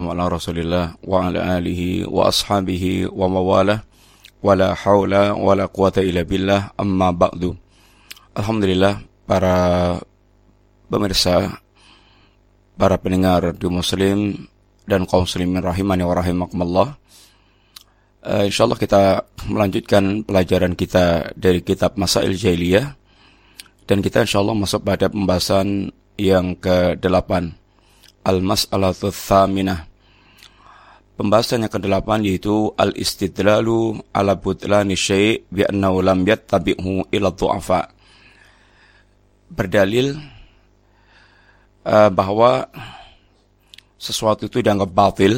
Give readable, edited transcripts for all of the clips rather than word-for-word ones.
ala Rasulillah wa ala alihi wa ashabihi wa mawalah wa la hawla wa la quwata illa billah amma ba'du. Alhamdulillah, para pemirsa, para pendengar di Muslim dan kaum muslimin rahimani wa rahimakumullah. Insyaallah kita melanjutkan pelajaran kita dari kitab Masail Jahiliyah, dan kita insyaallah masuk pada pembahasan yang ke-8, Al-Mas'alatu Tsaminah. Pembahasan yang ke-8 yaitu Al-Istidlalu ala butlani syai' bi annahu lam yattabi'hu ila du'afa. Berdalil bahwa sesuatu itu dianggap batil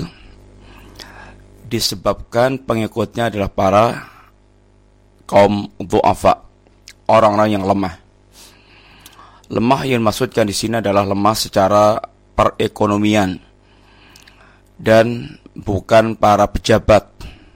disebabkan pengikutnya adalah para kaum du'afa, orang-orang yang lemah. Lemah yang dimaksudkan di sini adalah lemah secara perekonomian dan bukan para pejabat.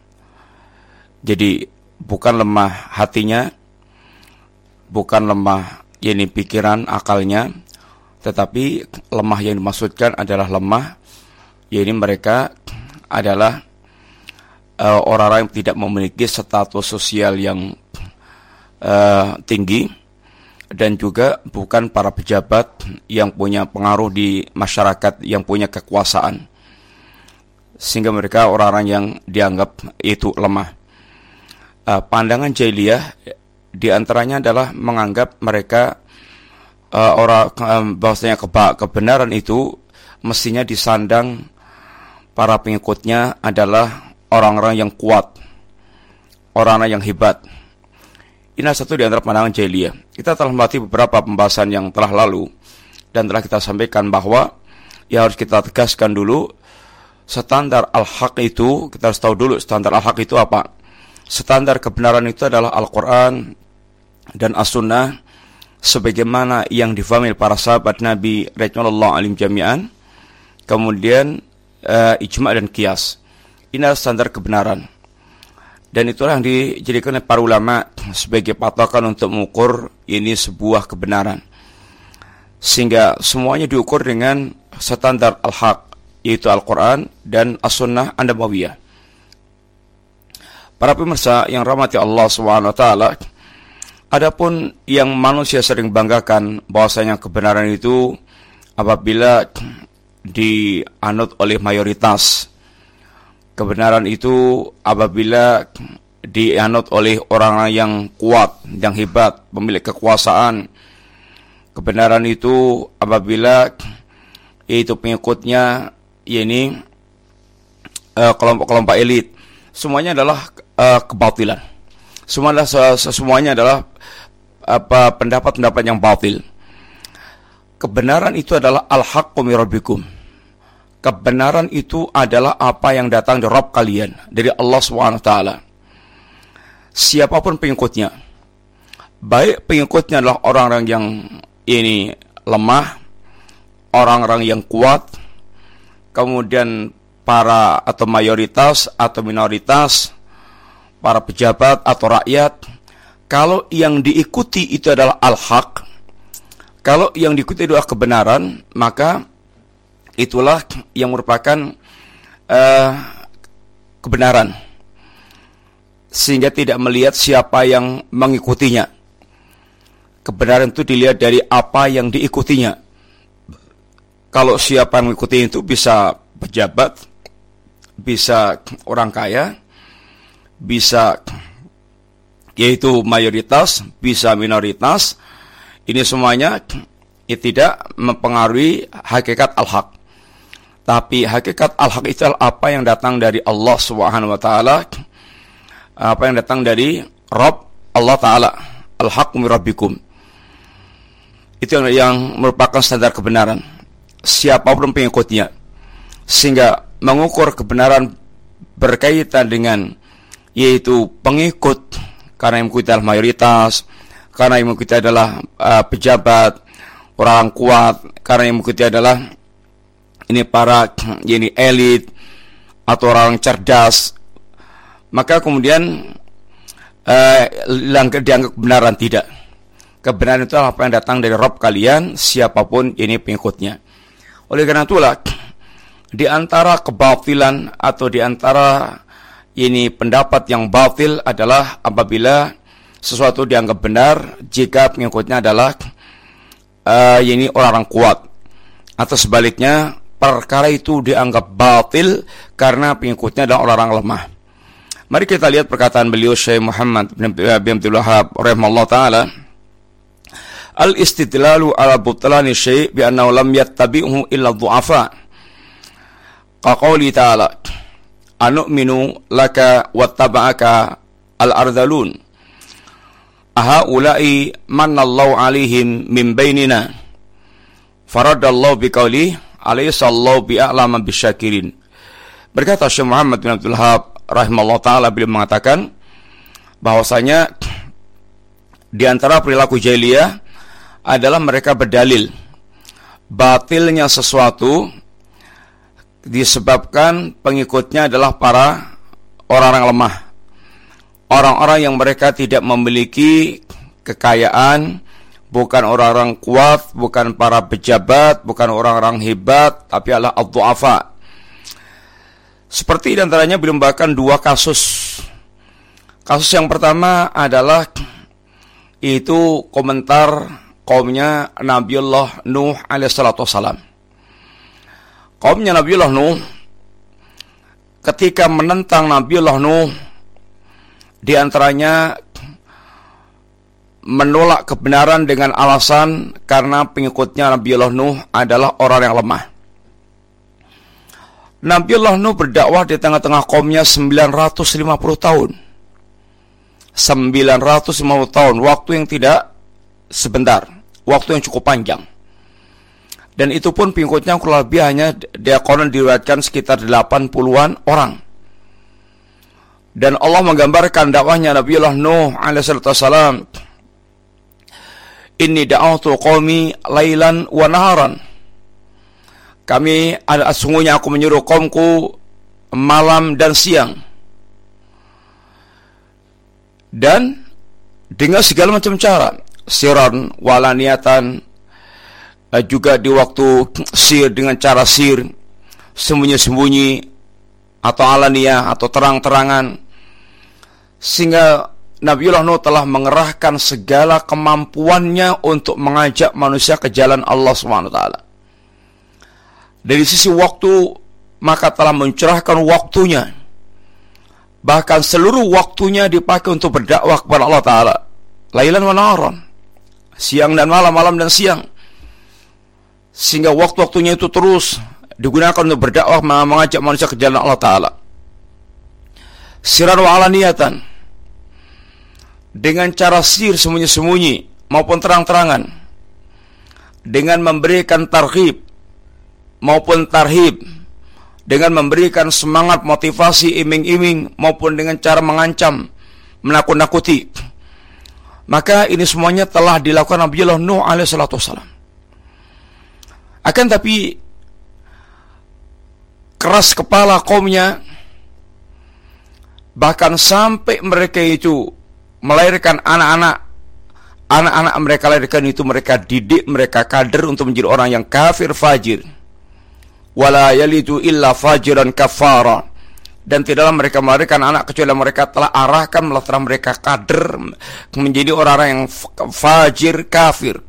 Jadi bukan lemah hatinya, bukan lemah pikiran, akalnya, tetapi lemah yang dimaksudkan adalah lemah mereka adalah orang-orang yang tidak memiliki status sosial yang tinggi, dan juga bukan para pejabat yang punya pengaruh di masyarakat, yang punya kekuasaan, sehingga mereka orang-orang yang dianggap itu lemah. Pandangan jahiliyah diantaranya adalah menganggap mereka bahwasanya kebenaran itu mestinya disandang para pengikutnya adalah orang-orang yang kuat, orang-orang yang hebat. Ini satu di antara pandangan jahiliyah. Kita telah melewati beberapa pembahasan yang telah lalu, dan telah kita sampaikan bahwa harus kita tegaskan dulu standar al-haq itu. Kita harus tahu dulu standar al-haq itu apa. Standar kebenaran itu adalah Al-Quran dan As-Sunnah, sebagaimana yang difahami para sahabat Nabi radhiyallahu anhum jami'an, kemudian ijma' dan qiyas. Ini adalah standar kebenaran. Dan itulah yang dijadikan oleh para ulama sebagai patokan untuk mengukur ini sebuah kebenaran. Sehingga semuanya diukur dengan standar al-haq, yaitu Al-Quran dan As-Sunnah An-Nabawiyah. Para pemirsa yang rahmati Allah SWT, adapun yang manusia sering banggakan bahwasanya kebenaran itu apabila dianut oleh mayoritas. Kebenaran itu apabila dianut oleh orang yang kuat, yang hebat, pemilik kekuasaan. Kebenaran itu apabila itu pengikutnya kelompok-kelompok elit. Semuanya adalah kebatilan. Semuanya adalah pendapat-pendapat yang batil. Kebenaran itu adalah al-haqqu min rabbikum. Kebenaran itu adalah apa yang datang dari Rabb kalian, dari Allah SWT. Siapapun pengikutnya, baik pengikutnya adalah orang-orang yang lemah, orang-orang yang kuat, kemudian para atau mayoritas atau minoritas, para pejabat atau rakyat, kalau yang diikuti itu adalah al-haq, kalau yang diikuti adalah kebenaran, maka itulah yang merupakan kebenaran, sehingga tidak melihat siapa yang mengikutinya. Kebenaran itu dilihat dari apa yang diikutinya. Kalau siapa yang mengikuti itu bisa pejabat, bisa orang kaya, bisa yaitu mayoritas, bisa minoritas. Ini semuanya tidak mempengaruhi hakikat al-haq. Tapi hakikat al-haq itu adalah apa yang datang dari Allah Subhanahu wa taala, apa yang datang dari Rabb Allah taala, al-haqqu min rabbikum. Itu yang merupakan standar kebenaran, siapapun pengikutnya. Sehingga mengukur kebenaran berkaitan dengan yaitu pengikut, karena yang mengikuti adalah mayoritas, karena yang mengikuti adalah pejabat, orang kuat, karena yang mengikuti adalah para elit atau orang cerdas, maka kemudian dianggap kebenaran. Tidak. Kebenaran itu apa yang datang dari Rabb kalian, siapapun ini pengikutnya. Oleh karena itulah di antara kebatilan atau di antara ini pendapat yang batil adalah apabila sesuatu dianggap benar jika pengikutnya adalah ini orang-orang kuat, atau sebaliknya perkara itu dianggap batil karena pengikutnya adalah orang-orang lemah. Mari kita lihat perkataan beliau Syekh Muhammad bin Abdul Wahhab rahimahullah taala, al-istidlalu ala butlani syai' bi annahu lam yattabi'hu illa dhu'afa. Qaqawli ta'ala, anu'minu laka wattaba'aka al-ardhalun. Ahaula'i mannallahu alaihim min bainina. Faradallahu biqawli, alaysallahu bi'a'lama bisyakirin. Berkata Syekh Muhammad bin Abdul Wahhab rahimahullah ta'ala, beliau mengatakan bahwasanya di antara perilaku jahiliyah adalah mereka berdalil batilnya sesuatu disebabkan pengikutnya adalah para orang-orang lemah, orang-orang yang mereka tidak memiliki kekayaan, bukan orang-orang kuat, bukan para pejabat, bukan orang-orang hebat, tapi adalah ad-du'afa. Seperti diantaranya beliau membawakan dua kasus. Kasus yang pertama adalah itu komentar kaumnya Nabiullah Nuh alaihissalatu wassalam. Kaumnya Nabiullah Nuh ketika menentang Nabiullah Nuh, di antaranya menolak kebenaran dengan alasan karena pengikutnya Nabiullah Nuh adalah orang yang lemah. Nabiullah Nuh berdakwah di tengah-tengah kaumnya 950 tahun. 950 tahun, waktu yang tidak sebentar, waktu yang cukup panjang. Dan itu pun pengikutnya kurang lebih hanya konon diriwayatkan sekitar 80-an orang. Dan Allah menggambarkan dakwahnya Nabiullah Nuh alaihissalam, inni da'awtu qaumi lailan wa naharan. Sungguhnya aku menyuruh kaumku malam dan siang. Dan dengan segala macam cara, siran walaniatan, juga di waktu sir dengan cara sir, sembunyi-sembunyi atau alaniyah atau terang-terangan, sehingga Nabiullah Nuh telah mengerahkan segala kemampuannya untuk mengajak manusia ke jalan Allah SWT. Dari sisi waktu, maka telah mencurahkan waktunya, bahkan seluruh waktunya dipakai untuk berdakwah kepada Allah Ta'ala, lailan wa naharan, siang dan malam, malam dan siang, sehingga waktu-waktunya itu terus digunakan untuk berdakwah, mengajak manusia ke jalan Allah Ta'ala. Siran wa alaniyatan, dengan cara sir, sembunyi-sembunyi maupun terang-terangan, dengan memberikan targhib maupun tarhib, dengan memberikan semangat, motivasi, iming-iming, maupun dengan cara mengancam, menakut-nakuti. Maka ini semuanya telah dilakukan Nabiullah Nuh alaihissalatu wassalam. Akan tapi keras kepala kaumnya, bahkan sampai mereka itu melahirkan anak-anak mereka lahirkan itu mereka didik, mereka kader untuk menjadi orang yang kafir fajir. Wala yalidu illa fajiran kafara, dan tidaklah mereka melahirkan anak kecuali mereka telah arahkan, telah mereka kader menjadi orang-orang yang fajir kafir.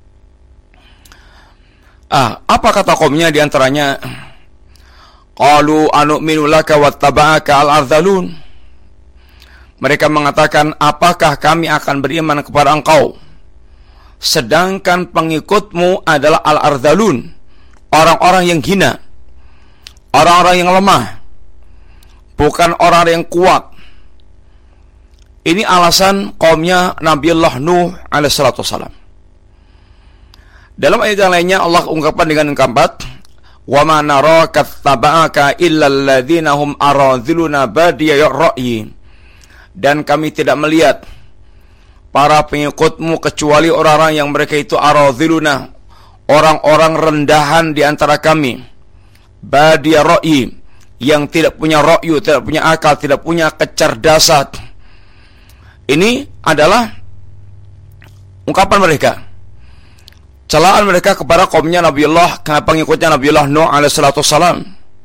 Apa kata kaumnya di antaranya? Qalu anu'minu laka wattaba'aka al-ardhalun. Mereka mengatakan, apakah kami akan beriman kepada engkau sedangkan pengikutmu adalah al-ardhalun, orang-orang yang hina, orang-orang yang lemah, bukan orang yang kuat. Ini alasan kaumnya Nabiullah Nuh alaihissalatu wassalam. Dalam ayat yang lainnya Allah ungkapkan dengan keempat, wa ma naraka taba'aka illa alladhina hum aradhiluna badiya ra'yi. Dan kami tidak melihat para pengikutmu kecuali orang-orang yang mereka itu aradhiluna, orang-orang rendahan di antara kami, badiya ra'yi, yang tidak punya ra'yu, tidak punya akal, tidak punya kecerdasan. Ini adalah ungkapan mereka, celaan mereka kepada kaumnya Nabiullah, pengikutnya Nabiullah Nuh alaihissalatu wassalam.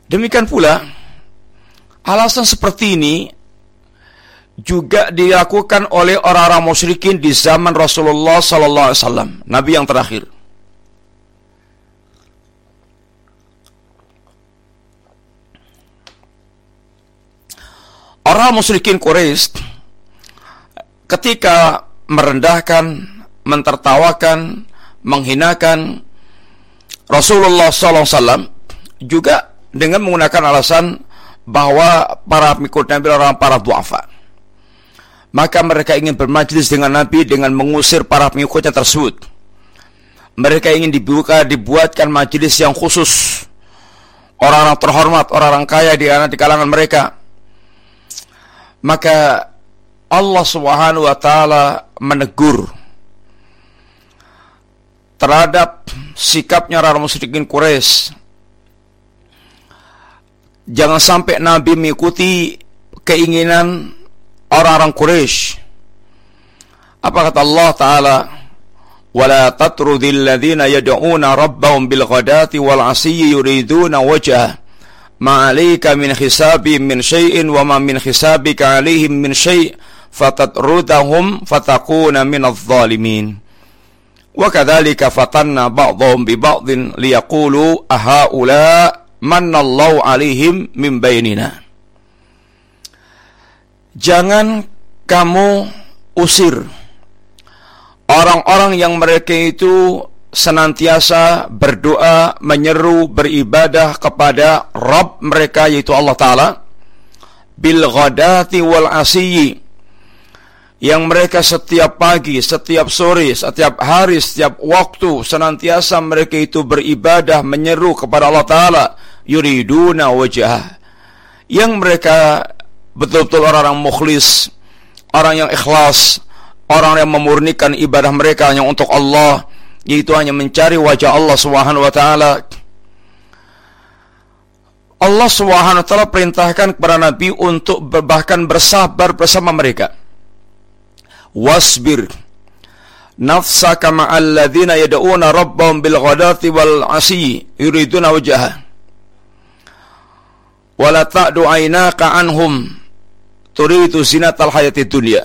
Demikian pula alasan seperti ini juga dilakukan oleh orang-orang musyrikin di zaman Rasulullah sallallahu alaihi wasallam, nabi yang terakhir. Orang musyrikin Quraisy ketika merendahkan, mentertawakan, menghinakan Rasulullah sallallahu alaihi wasallam juga dengan menggunakan alasan bahwa para pengikut Nabi orang para duafa. Maka mereka ingin bermajlis dengan Nabi dengan mengusir para pengikutnya tersebut. Mereka ingin dibuatkan majlis yang khusus, orang-orang terhormat, orang-orang kaya di kalangan mereka. Maka Allah Subhanahu wa taala menegur terhadap sikapnya orang musyrikin Quraisy. Jangan sampai Nabi mengikuti keinginan orang-orang Quraisy. Apa kata Allah Ta'ala? وَلَا تَطْرُدِ الَّذِينَ يَدْعُونَ رَبَّهُمْ بِالْغَدَاةِ وَالْعَشِيِّ يُرِيدُونَ وَجْهَهُ مَا عَلَيْكَ مِنْ حِسَابِهِمْ مِنْ شَيْءٍ وَمَا مِنْ حِسَابِكَ عَلَيْهِمْ مِنْ شَيْءٍ فَتَطْرُدَهُمْ فَتَكُونَ مِنَ الظَّالِمِينَ وَكَذَلِكَ فَتَنَّا بَعْضَهُمْ بِبَعْضٍ لِيَقُولُوا أَهَؤُلَاءِ مَنَّ اللَّهُ عَلَيْهِمْ مِنْ بَيْنِنَا. Jangan kamu usir orang-orang yang mereka itu senantiasa berdoa, menyeru, beribadah kepada Rabb mereka yaitu Allah Ta'ala bil ghadati wal asiyyi, yang mereka setiap pagi, setiap sore, setiap hari, setiap waktu senantiasa mereka itu beribadah, menyeru kepada Allah Ta'ala yuriduna wajhah, yang mereka betul-betul orang-orang mukhlis, orang yang ikhlas, orang yang memurnikan ibadah mereka hanya untuk Allah, yaitu hanya mencari wajah Allah Subhanahu wa taala. Allah Subhanahu wa taala perintahkan kepada Nabi untuk bahkan bersabar bersama mereka. Wasbir nafsaka ma'al ladzina yad'una rabbahum bil ghadati wal 'ashyi yuriduna wajhahu wa la ta'du 'ainaka 'anhum turidu zinatal hayatid dunya.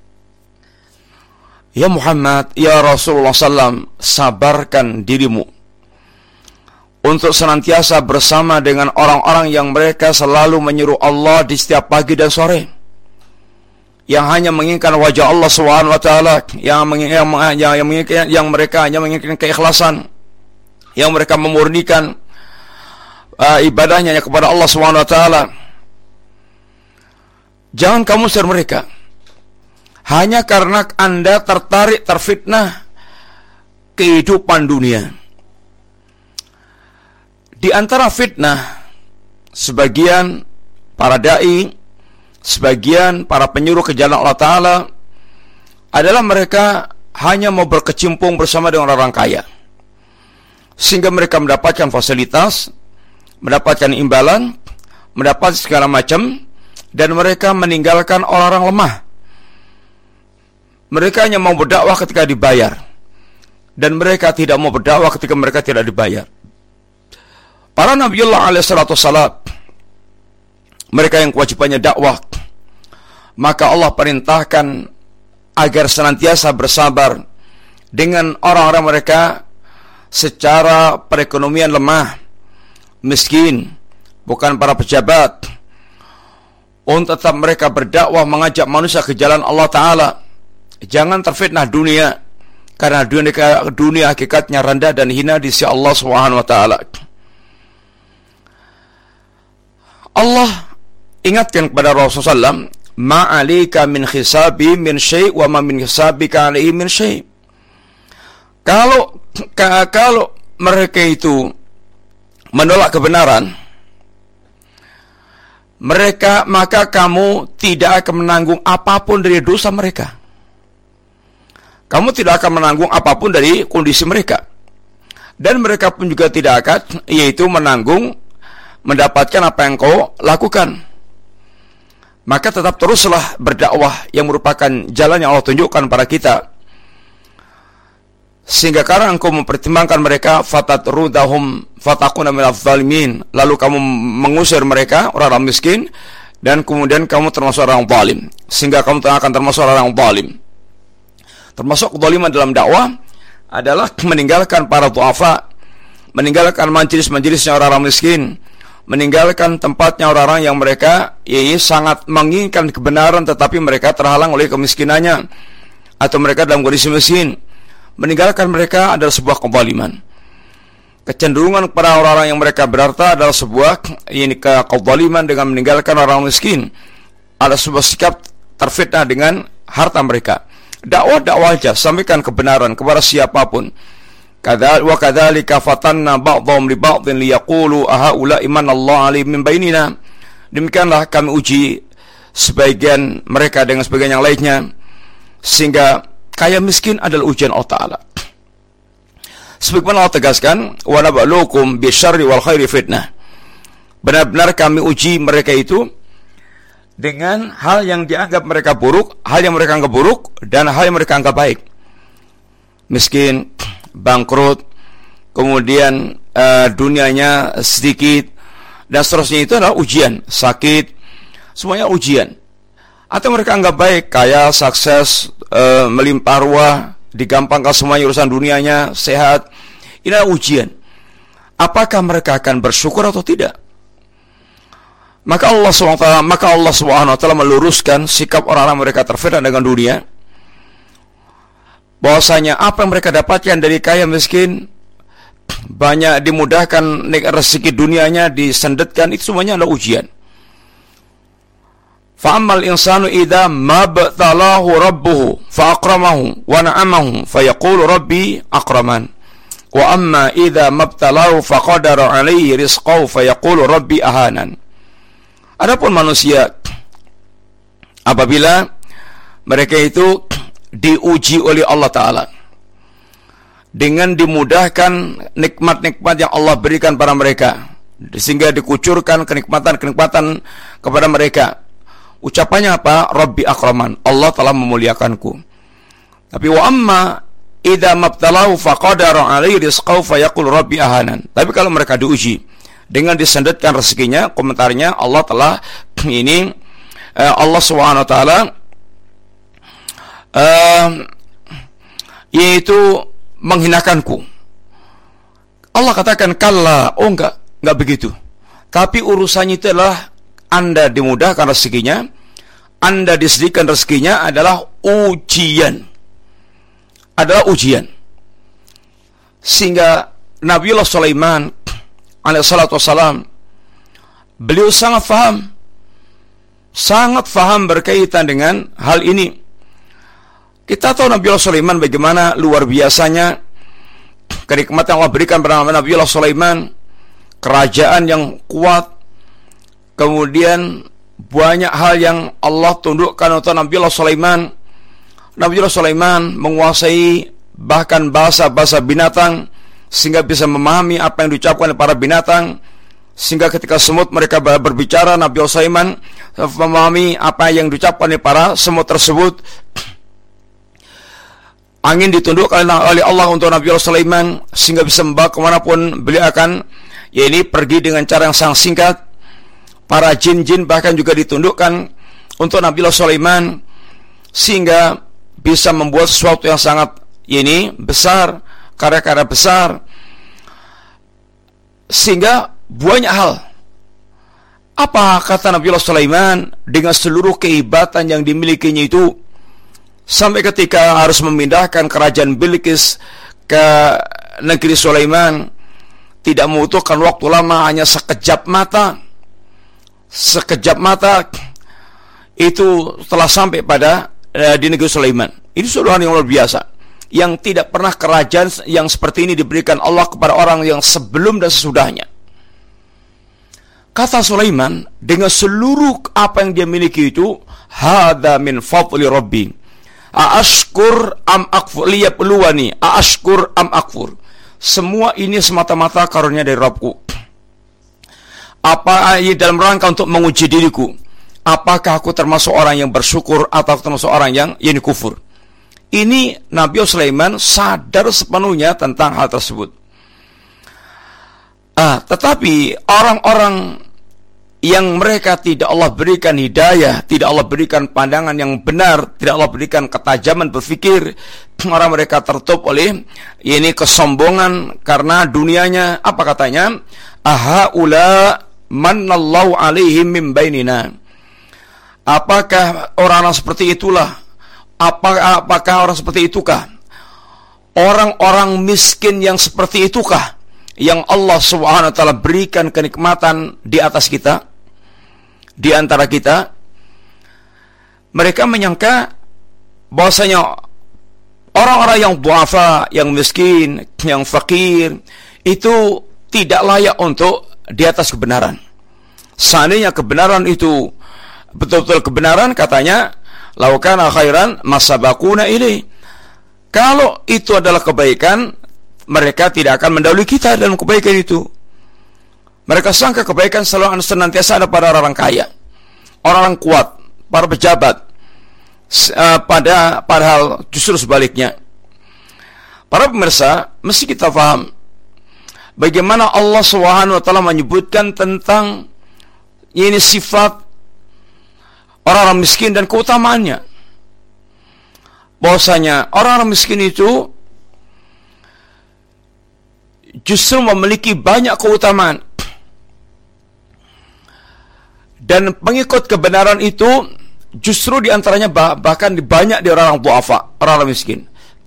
Ya Muhammad, ya Rasulullah SAW, sabarkan dirimu untuk senantiasa bersama dengan orang-orang yang mereka selalu menyeru Allah di setiap pagi dan sore, yang hanya menginginkan wajah Allah Subhanahu wa taala, yang mereka hanya menginginkan keikhlasan, yang mereka memurnikan ibadahnya kepada Allah Subhanahu wa taala. Jangan kamu usir mereka hanya karena Anda terfitnah kehidupan dunia. Di antara fitnah sebagian para dai, sebagian para penyuruh ke jalan Allah Ta'ala adalah mereka hanya mau berkecimpung bersama dengan orang kaya, sehingga mereka mendapatkan fasilitas, mendapatkan imbalan, mendapat segala macam, dan mereka meninggalkan orang-orang lemah. Mereka hanya mau berdakwah ketika dibayar, dan mereka tidak mau berdakwah ketika mereka tidak dibayar. Para Nabiullah alaihissalam, mereka yang kewajibannya dakwah, maka Allah perintahkan agar senantiasa bersabar dengan orang-orang mereka secara perekonomian lemah, miskin, bukan para pejabat, untuk tetap mereka berdakwah, mengajak manusia ke jalan Allah Ta'ala. Jangan terfitnah dunia, karena dunia hakikatnya rendah dan hina di sisi Allah Subhanahu wa taala. Allah ingatkan kepada Rasulullah SAW, ma'alika min hisabi min syai' wa ma min hisabika alaihi min syai'. Kalau mereka itu menolak kebenaran, maka kamu tidak akan menanggung apapun dari dosa mereka. Kamu tidak akan menanggung apapun dari kondisi mereka, dan mereka pun juga tidak akan, yaitu mendapatkan apa yang kau lakukan. Maka tetap teruslah berdakwah, yang merupakan jalan yang Allah tunjukkan pada kita, Sehingga karena engkau mempertimbangkan mereka, fatatrudahum fatakuna minadh dhalimin, lalu kamu mengusir mereka, orang-orang miskin, dan kemudian kamu termasuk orang zalim, sehingga kamu akan termasuk orang zalim. Termasuk kezaliman dalam dakwah adalah meninggalkan para du'afa, meninggalkan majelis-majelisnya orang-orang miskin, meninggalkan tempatnya orang-orang yang mereka sangat menginginkan kebenaran tetapi mereka terhalang oleh kemiskinannya, atau mereka dalam kondisi miskin. Meninggalkan mereka adalah sebuah kezaliman. Kecenderungan kepada orang-orang yang mereka berharta adalah sebuah kezaliman dengan meninggalkan orang miskin. Ada sebuah sikap terfitnah dengan harta mereka. Dakwah aja, sampaikan kebenaran kepada siapapun. Wa kadzalika fatanna ba'dhum li ba'dhin liyaqulu ahaula imanallahu alaihim min bainina. Demikianlah kami uji sebagian mereka dengan sebagian yang lainnya, sehingga kaya miskin adalah ujian Allah Ta'ala. Sebagaimana Allah tegaskan, wa nabluukum bisyarri wal khairi fitnah. Benar-benar kami uji mereka itu dengan hal yang dianggap mereka buruk, hal yang mereka anggap buruk, dan hal yang mereka anggap baik. Miskin, bangkrut, kemudian dunianya sedikit, dan seterusnya, itu adalah ujian. Sakit, semuanya ujian. Atau mereka anggap baik, kaya, sukses, melimpah ruah, digampangkan semuanya urusan dunianya, sehat. Ini adalah ujian. Apakah mereka akan bersyukur atau tidak? Maka Allah SWT meluruskan sikap orang-orang mereka terfitnah dengan dunia, bahwasanya apa yang mereka dapatkan dari kaya miskin, banyak dimudahkan rezeki dunianya, disendetkan, itu semuanya adalah ujian. Fa'ammal insanu idza mabtalahu rabbuhu fa'akramahu wa na'amahu fayaqulu rabbi akraman, wa amma idza mabtalahu faqadara alaihi rizqahu fayaqulu rabbi ahanan. Adapun manusia, apabila mereka itu diuji oleh Allah Ta'ala dengan dimudahkan nikmat-nikmat yang Allah berikan pada mereka, sehingga dikucurkan kenikmatan-kenikmatan kepada mereka, ucapannya apa? Rabbi akraman, Allah telah memuliakanku. Tapi wa amma idza mabtalahu faqadara alaihi rizqahu fayaqul rabbi ahanan. Tapi kalau mereka diuji dengan disendetkan rezekinya, komentarnya Allah telah Allah Subhanahu wa taala yaitu menghinakanku. Allah katakan kalla, oh enggak begitu. Tapi urusannya itu adalah Anda dimudahkan rezekinya, Anda disediakan rezekinya adalah ujian. Adalah ujian. Sehingga Nabiullah Sulaiman alaihissalatu wassalam, beliau sangat faham berkaitan dengan hal ini. Kita tahu Nabiullah Sulaiman bagaimana luar biasanya kenikmatan yang Allah berikan pada Nabiullah Sulaiman, kerajaan yang kuat, kemudian banyak hal yang Allah tundukkan untuk Nabiullah Sulaiman. Nabiullah Sulaiman menguasai bahkan bahasa-bahasa binatang, sehingga bisa memahami apa yang diucapkan oleh para binatang, sehingga ketika semut mereka berbicara, Nabiullah Sulaiman memahami apa yang diucapkan oleh para semut tersebut. Angin ditundukkan oleh Allah untuk Nabiullah Sulaiman, sehingga bisa membawa kemanapun beliau akan, pergi dengan cara yang sangat singkat. Para jin-jin bahkan juga ditundukkan untuk Nabiullah Sulaiman, sehingga bisa membuat sesuatu yang sangat besar, karya-karya besar, sehingga banyak hal. Apa kata Nabiullah Sulaiman dengan seluruh kehebatan yang dimilikinya itu, sampai ketika harus memindahkan kerajaan Bilqis ke negeri Sulaiman, tidak membutuhkan waktu lama, hanya sekejap mata itu telah sampai pada di negeri Sulaiman. Ini suatu hal yang luar biasa, yang tidak pernah kerajaan yang seperti ini diberikan Allah kepada orang yang sebelum dan sesudahnya. Kata Sulaiman dengan seluruh apa yang dia miliki itu, hadza min fadli rabbi aashkur am akfur liyabluwani aashkur am akfur. Semua ini semata-mata karunia dari Rabbku. Apa dalam rangka untuk menguji diriku, apakah aku termasuk orang yang bersyukur atau termasuk orang yang kufur. Ini Nabi Sulaiman sadar sepenuhnya tentang hal tersebut. Tetapi orang-orang yang mereka tidak Allah berikan hidayah, tidak Allah berikan pandangan yang benar, tidak Allah berikan ketajaman berpikir, orang mereka tertutup oleh ini kesombongan karena dunianya. Apa katanya? Ahaula manallahu alaihim min bainina. Apakah orang-orang seperti itulah? Apakah orang seperti itukah? Orang-orang miskin yang seperti itukah yang Allah Subhanahu wa taala berikan kenikmatan di atas kita, di antara kita? Mereka menyangka bahwasanya orang-orang yang duafa, yang miskin, yang fakir itu tidak layak untuk di atas kebenaran. Seandainya kebenaran itu betul-betul kebenaran, katanya laukana khairan masabakuna ilaih. Kalau itu adalah kebaikan, mereka tidak akan mendahului kita dalam kebaikan itu. Mereka sangka kebaikan selalu senantiasa ada pada orang kaya, orang kuat, para pejabat. Padahal justru sebaliknya. Para pemirsa, mesti kita paham bagaimana Allah Subhanahu wa taala menyebutkan tentang ini sifat orang-orang miskin dan keutamaannya. Bahwasanya orang-orang miskin itu justru memiliki banyak keutamaan, dan pengikut kebenaran itu justru diantaranya bahkan banyak di orang-orang duafa, orang-orang miskin.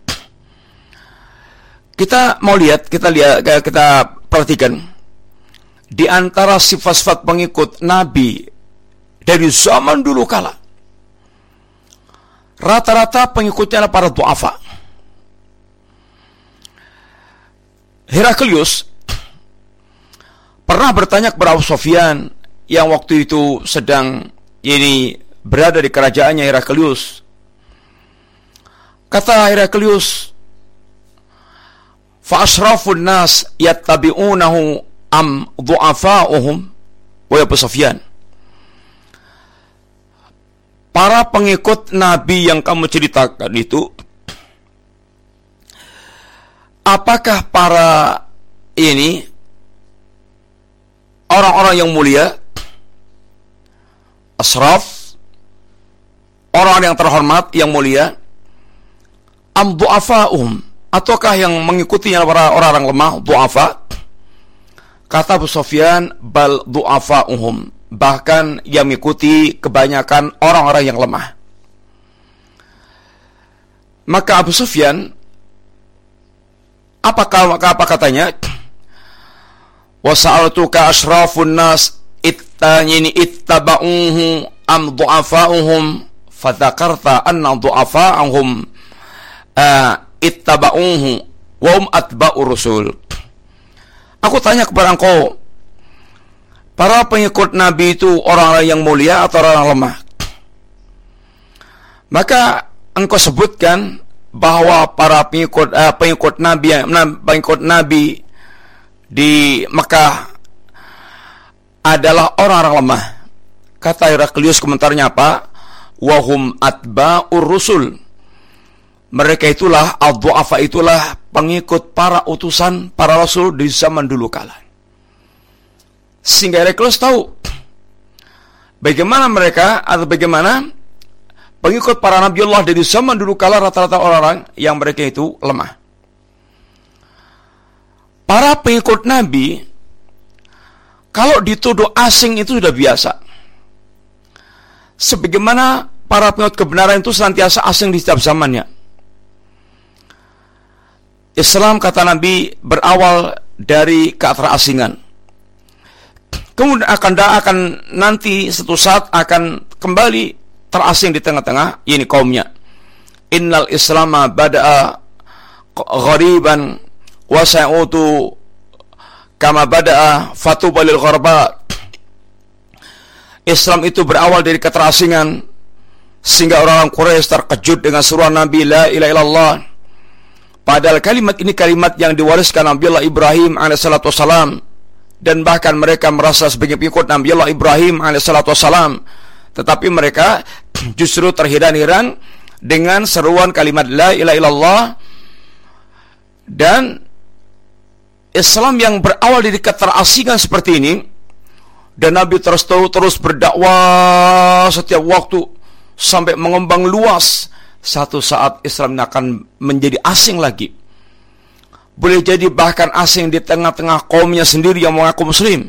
Kita mau lihat, kita perhatikan di antara sifat-sifat pengikut Nabi dari zaman dulu kala, rata-rata pengikutnya adalah para duafa. Heraklius pernah bertanya kepada Abu Sufyan yang waktu itu sedang berada di kerajaannya Heraklius. Kata Heraklius, fa asrafun nas yattabi'unahu am du'afa'uhum. Wahai Abu Sufyan, para pengikut Nabi yang kamu ceritakan itu, apakah para orang-orang yang mulia, asraf, orang-orang yang terhormat, yang mulia, am du'afa'uhum, ataukah yang mengikutinya para orang-orang lemah, du'afa? Kata Abu Sufyan, bal du'afa'uhum, bahkan yang mengikuti kebanyakan orang-orang yang lemah. Maka Abu Sufyan apa katanya? Wa sa'altuka asrafun nas ittaba'uhu am du'afa'uhum fadzakarta anna du'afa'uhum ittaba'uhu wa hum atba'ur rusul. Aku tanya kepada engkau, para pengikut Nabi itu orang-orang yang mulia atau orang lemah? Maka engkau sebutkan bahwa para pengikut Nabi di Mekah adalah orang-orang lemah. Kata Heraklius, komentarnya apa? Wahum atba'ur rusul. Mereka itulah ad-du'afa, itulah pengikut para utusan, para rasul di zaman dulu kala. Sehingga Heraklius tahu bagaimana mereka, atau bagaimana pengikut para Nabiullah dari zaman dulu kala, rata-rata orang-orang yang mereka itu lemah. Para pengikut Nabi, kalau dituduh asing itu sudah biasa. Sebagaimana para pengikut kebenaran itu senantiasa asing di setiap zamannya. Islam, kata Nabi, berawal dari keaterasingan. Kemudian akan nanti suatu saat akan kembali terasing di tengah-tengah ini kaumnya. Innal Islama bada'a ghariban wa sa'utu kama bada'a fatuba lil gharba. Islam itu berawal dari keterasingan, sehingga orang-orang Quraisy terkejut dengan seruan Nabi la ilaha illallah. Padahal kalimat ini kalimat yang diwariskan Nabiullah Ibrahim alaihissalatu wassalam, dan bahkan mereka merasa sebagai pengikut Nabiullah Ibrahim alaihissalatu wassalam. Tetapi mereka justru terheran-heran dengan seruan kalimat la ilaha illallah. Dan Islam yang berawal dari keterasingan seperti ini, dan Nabi terus berdakwah setiap waktu sampai mengembang luas, satu saat Islam akan menjadi asing lagi. Boleh jadi bahkan asing di tengah-tengah kaumnya sendiri yang mengaku muslim.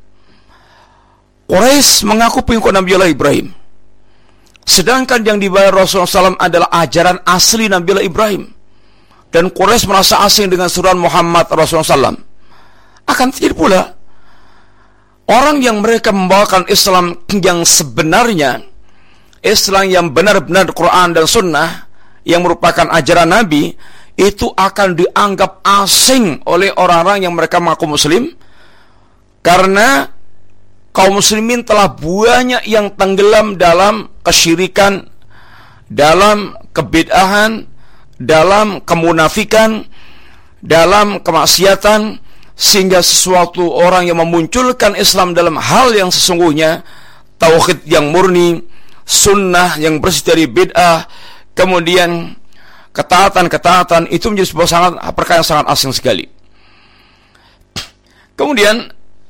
Quraisy mengaku pengikut Nabi Allah Ibrahim, sedangkan yang dibawa Rasulullah SAW adalah ajaran asli Nabi Allah Ibrahim. Dan Quraisy merasa asing dengan seruan Muhammad Rasulullah SAW. Akan terjadi pula orang yang mereka membawakan Islam yang sebenarnya, Islam yang benar-benar Quran dan Sunnah, yang merupakan ajaran Nabi, itu akan dianggap asing oleh orang-orang yang mereka mengaku muslim, karena kaum muslimin telah banyak yang tenggelam dalam kesyirikan, dalam kebid'ahan, dalam kemunafikan, dalam kemaksiatan, sehingga sesuatu orang yang memunculkan Islam dalam hal yang sesungguhnya, tauhid yang murni, sunnah yang bersih dari bid'ah, kemudian ketaatan itu menjadi sebuah perkara yang sangat asing sekali. Kemudian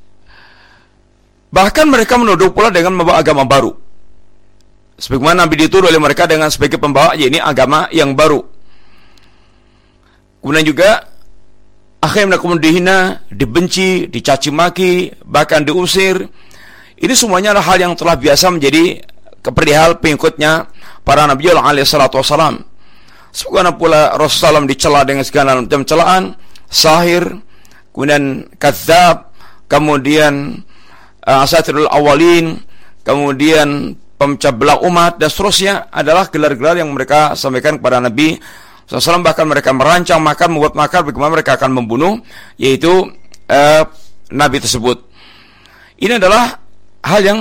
bahkan mereka menuduh pula dengan membawa agama baru, sebagaimana Nabi dituduh oleh mereka dengan sebagai pembawa, yaitu agama yang baru. Kemudian juga akhirnya mereka dihina, dibenci, dicaci maki, bahkan diusir. Ini semuanya adalah hal yang telah biasa menjadi perihal pengikutnya para Nabi Allah alaihi salatu wassalam. Sebagaimana pula Rasulullah SAW dicela dengan segala macam celaan, sahir, kemudian kadzab, kemudian asatirul awalin, kemudian pemecah belah umat, dan seterusnya adalah gelar-gelar yang mereka sampaikan kepada Nabi SAW. Bahkan mereka merancang makar, membuat makar bagaimana mereka akan membunuh, yaitu Nabi tersebut. Ini adalah hal yang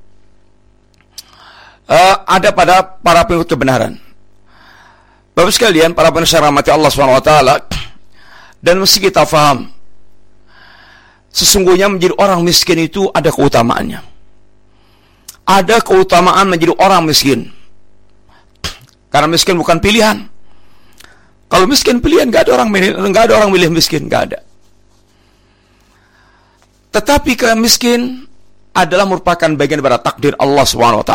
ada pada para pengikut kebenaran. Bapak sekalian, para pendengar rahmati Allah SWT, dan mesti kita faham, sesungguhnya menjadi orang miskin itu ada keutamaannya. Ada keutamaan menjadi orang miskin, karena miskin bukan pilihan. Kalau miskin pilihan, nggak ada orang milih miskin, nggak ada. Tetapi miskin adalah merupakan bagian dari takdir Allah SWT.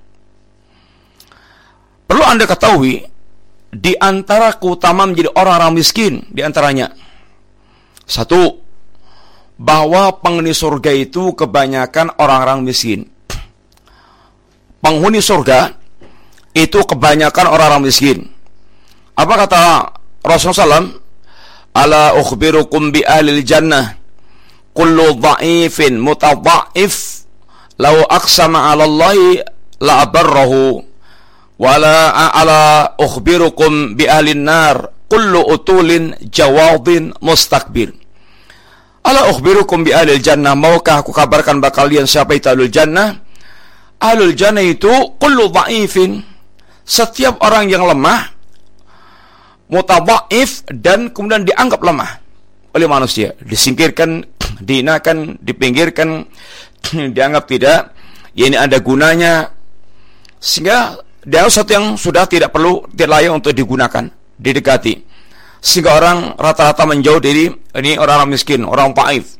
Perlu Anda ketahui, di antara keutamaan menjadi orang-orang miskin, di antaranya, satu, bahwa penghuni surga itu kebanyakan orang-orang miskin. Penghuni surga itu kebanyakan orang-orang miskin. Apa kata Rasulullah SAW? Ala ukhbirukum bi ahlil jannah kullu dha'ifin mutadha'if law aqsama 'ala Allahi la abarrahu wala ala ukhbirukum bi ahlin nar kullu utulin jawadin mustakbir. Ala ukhbirukum bi ahlil jannah, maukah aku kabarkan bakal kalian siapa itu ahlul jannah? Ahlul jannah itu kullu dha'ifin, setiap orang yang lemah, mutadha'if, dan kemudian dianggap lemah oleh manusia, disingkirkan, dihinakan, dipinggirkan, dianggap tidak, ya ini ada gunanya, sehingga dia sesuatu yang sudah tidak perlu, tidak layak untuk digunakan, didekati, sehingga orang rata-rata menjauh dari ini orang-orang miskin, orang dhaif.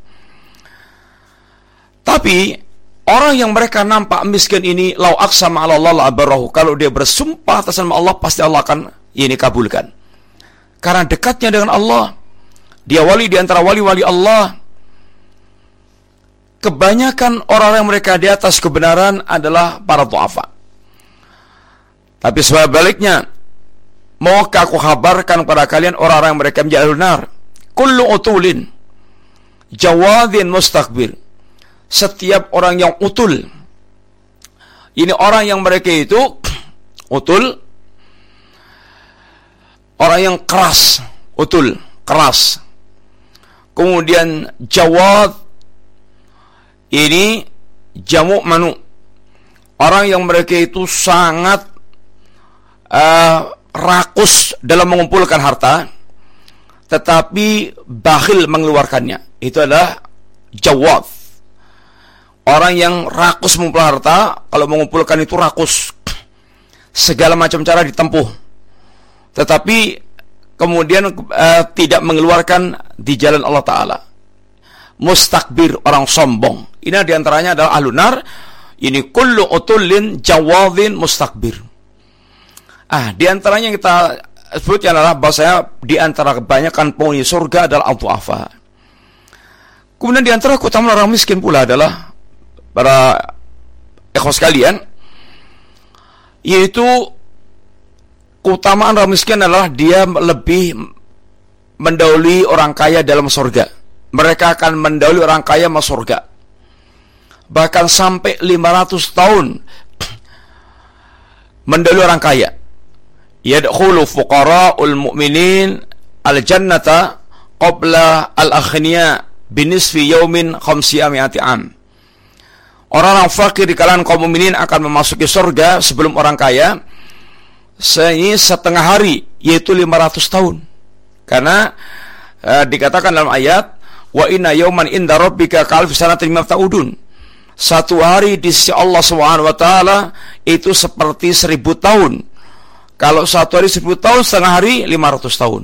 Tapi orang yang mereka nampak miskin ini, lau aqsama 'ala Allah la abarahu, kalau dia bersumpah atas nama Allah, pasti Allah akan ini kabulkan, karena dekatnya dengan Allah. Dia wali di antara wali-wali Allah. Kebanyakan orang yang mereka di atas kebenaran adalah para du'afa. Tapi sebaliknya, maukah aku kabarkan kepada kalian orang-orang yang mereka menjadi ahlun nar? Kullu utulin jawadin mustakbir, setiap orang yang utul, ini orang yang mereka itu utul, orang yang keras, utul, keras. Kemudian jawad, ini jamu manu, orang yang mereka itu sangat rakus dalam mengumpulkan harta, tetapi bakhil mengeluarkannya. Itu adalah jawad. Orang yang rakus mengumpulkan harta, kalau mengumpulkan itu rakus, segala macam cara ditempuh, tetapi kemudian tidak mengeluarkan di jalan Allah Ta'ala. Mustakbir, orang sombong. Ini diantaranya adalah ahlun nar. Ini kullu utullin jawadhin mustakbir. Diantaranya yang kita sebutnya adalah bahasanya diantara kebanyakan penghuni surga adalah al-du'afa. Kemudian diantara keutamaan orang miskin pula adalah para ikhwas sekalian, yaitu keutamaan orang miskin adalah dia lebih mendahului orang kaya dalam surga. Mereka akan mendahului orang kaya masuk surga. Bahkan sampai 500 tahun mendahului orang kaya. Yadkhulu fuqara'ul mu'minin al-jannata qabla al-aghniya binisfi yaumin 500 am. Orang-orang fakir di kalangan kaum mukminin akan memasuki surga sebelum orang kaya setengah hari, yaitu 500 tahun. Karena dikatakan dalam ayat, wa inna yauman inda rabbika ka'alfi sanatin mimma ta'udun. Satu hari di sisi Allah Subhanahu wa taala itu seperti 1000 tahun. Kalau satu hari 1000 tahun, setengah hari 500 tahun.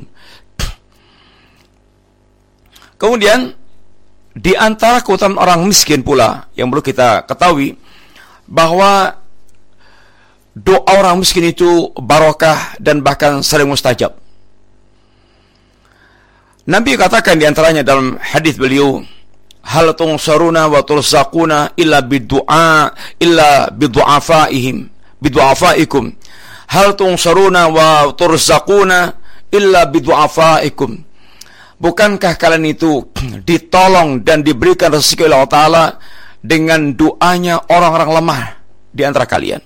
Kemudian di antara keutamaan orang miskin pula yang perlu kita ketahui bahwa doa orang miskin itu barokah dan bahkan sering mustajab. Nabi katakan di antaranya dalam hadis beliau, hal tunsaruna wa turzaquna illa bidu'a illa bidu'afaikum. Hal tunsaruna wa turzaquna illa bidu'afaikum. Bukankah kalian itu ditolong dan diberikan rezeki oleh Allah Ta'ala dengan doanya orang-orang lemah di antara kalian?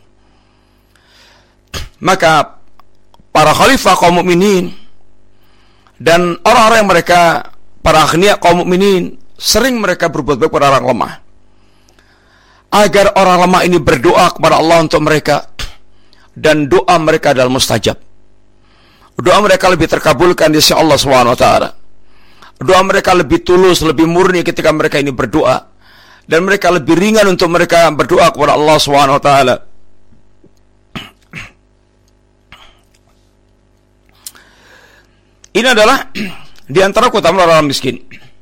Maka para khalifah kaum mukminin dan orang-orang yang mereka para aghnia kaum mukminin sering mereka berbuat baik kepada orang lemah, agar orang lemah ini berdoa kepada Allah untuk mereka, dan doa mereka adalah mustajab. Doa mereka lebih terkabulkan di sisi Allah Subhanahu wa taala. Doa mereka lebih tulus, lebih murni ketika mereka ini berdoa, dan mereka lebih ringan untuk mereka berdoa kepada Allah Subhanahu wa taala. Ini adalah di antara keutamaan orang miskin.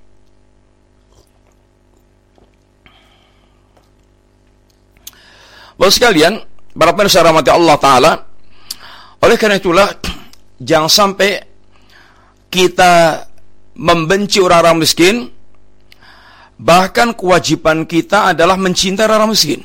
Bapak sekalian, para pemirsa rahmati Allah Ta'ala, oleh karena itulah jangan sampai kita membenci orang-orang miskin. Bahkan kewajiban kita adalah mencintai orang miskin.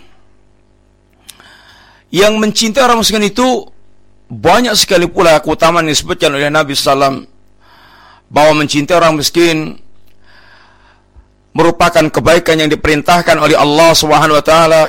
Yang mencintai orang miskin itu banyak sekali pula keutamaan yang disebutkan oleh Nabi SAW, bahwa mencintai orang miskin merupakan kebaikan yang diperintahkan oleh Allah Subhanahu wa taala.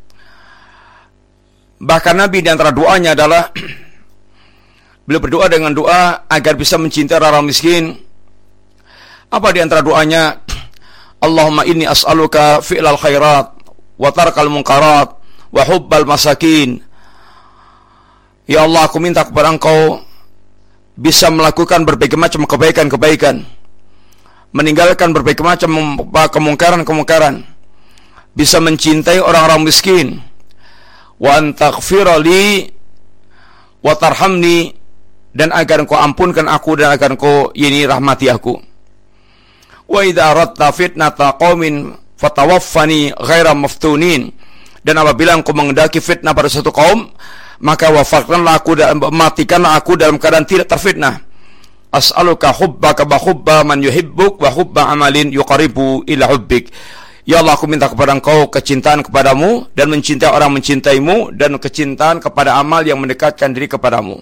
Bahkan Nabi di antara doanya adalah beliau berdoa dengan doa agar bisa mencintai orang miskin. Apa di antara doanya? Allahumma inni as'aluka fi'lal khairat wa tarkal munkarat wa hubbal masakin. Ya Allah, aku minta kepada Engkau bisa melakukan berbagai macam kebaikan-kebaikan, meninggalkan berbagai macam kemungkaran-kemungkaran, bisa mencintai orang-orang miskin, wa antaghfirali wa tarhamni, dan agar Engkau ampunkan aku dan agar Engkau rahmati aku. Wa idza aradta fitnata qaumin fatawaffani ghaira maftunin, dan apabila Engkau menghendaki fitnah pada suatu kaum, maka wafatkanlah aku dan matikanlah aku dalam keadaan tidak terfitnah. As'aluka hubbaka wa hubba man yuhibbuk wa hubba amalin yuqaribu ila hubbik. Ya Allah, aku minta kepada Engkau kecintaan kepadamu dan mencintai orang mencintaimu, dan kecintaan kepada amal yang mendekatkan diri kepadamu.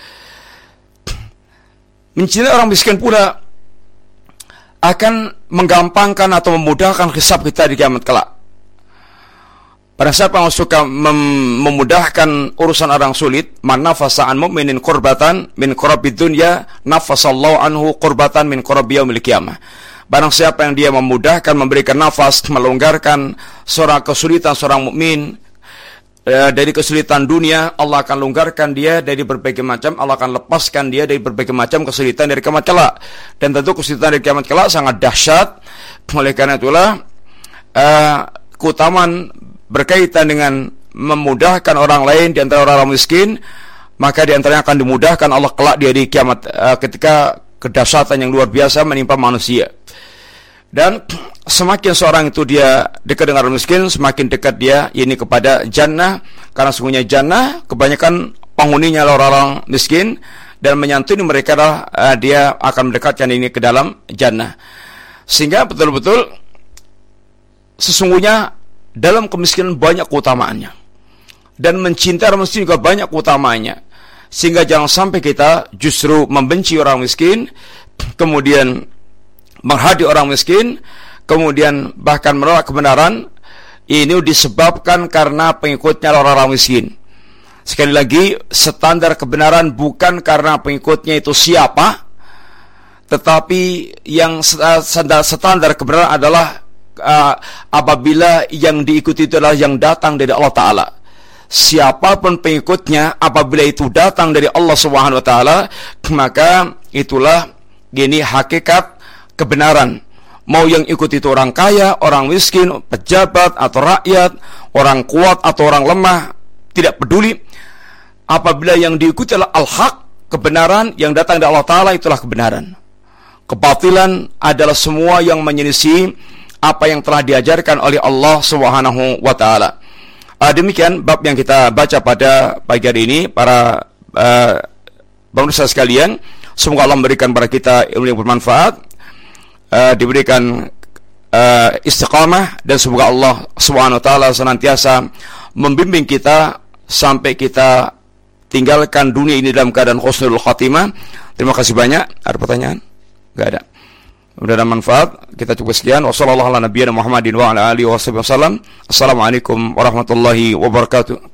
Mencintai orang miskin pula akan menggampangkan atau memudahkan hisab kita di kiamat kelak. Pada siapa yang suka memudahkan urusan orang sulit, man nafasa an mu'minin qurbatan min qurabid dunya nafasallahu anhu qurbatan min qurabi yaumil qiyamah. Barang siapa yang dia memudahkan, memberikan nafas, melonggarkan seorang kesulitan seorang mukmin dari kesulitan dunia, Allah akan longgarkan dia dari berbagai macam, Allah akan lepaskan dia dari berbagai macam kesulitan dari kiamat kelak. Dan tentu kesulitan dari kiamat kelak sangat dahsyat. Oleh karena itulah keutamaan berkaitan dengan memudahkan orang lain di antara orang miskin, maka di antaranya akan dimudahkan Allah kelak di hari kiamat, ketika kedahsyatan yang luar biasa menimpa manusia. Dan semakin seorang itu dia dekat dengan orang miskin, semakin dekat dia ini kepada jannah, karena sungguhnya jannah kebanyakan penghuninya orang-orang miskin, dan menyantuni mereka dia akan mendekatkan ini ke dalam jannah. Sehingga betul-betul sesungguhnya dalam kemiskinan banyak keutamaannya, dan mencintai orang miskin juga banyak keutamaannya. Sehingga jangan sampai kita justru membenci orang miskin, kemudian menghadi orang miskin, kemudian bahkan menolak kebenaran. Ini disebabkan karena pengikutnya orang-orang miskin. Sekali lagi, standar kebenaran bukan karena pengikutnya itu siapa, tetapi yang standar kebenaran adalah apabila yang diikuti itu adalah yang datang dari Allah Ta'ala. Siapapun pengikutnya, apabila itu datang dari Allah Subhanahu Wa Ta'ala, maka itulah hakikat kebenaran. Mau yang ikut itu orang kaya, orang miskin, pejabat atau rakyat, orang kuat atau orang lemah, tidak peduli. Apabila yang diikuti adalah al-haq, kebenaran yang datang dari Allah Ta'ala, itulah kebenaran. Kebatilan adalah semua yang menyelisih apa yang telah diajarkan oleh Allah Subhanahu wa Ta'ala. Demikian bab yang kita baca pada pagi hari ini, para pemirsa sekalian. Semoga Allah memberikan kepada kita ilmu yang bermanfaat, diberikan istiqamah, dan semoga Allah Subhanahu wa Ta'ala senantiasa membimbing kita sampai kita tinggalkan dunia ini dalam keadaan husnul khatimah. Terima kasih banyak. Ada pertanyaan? Enggak ada. Mudah ada manfaat. Kita cukup sekian. Wassalamualaikum warahmatullahi wabarakatuh.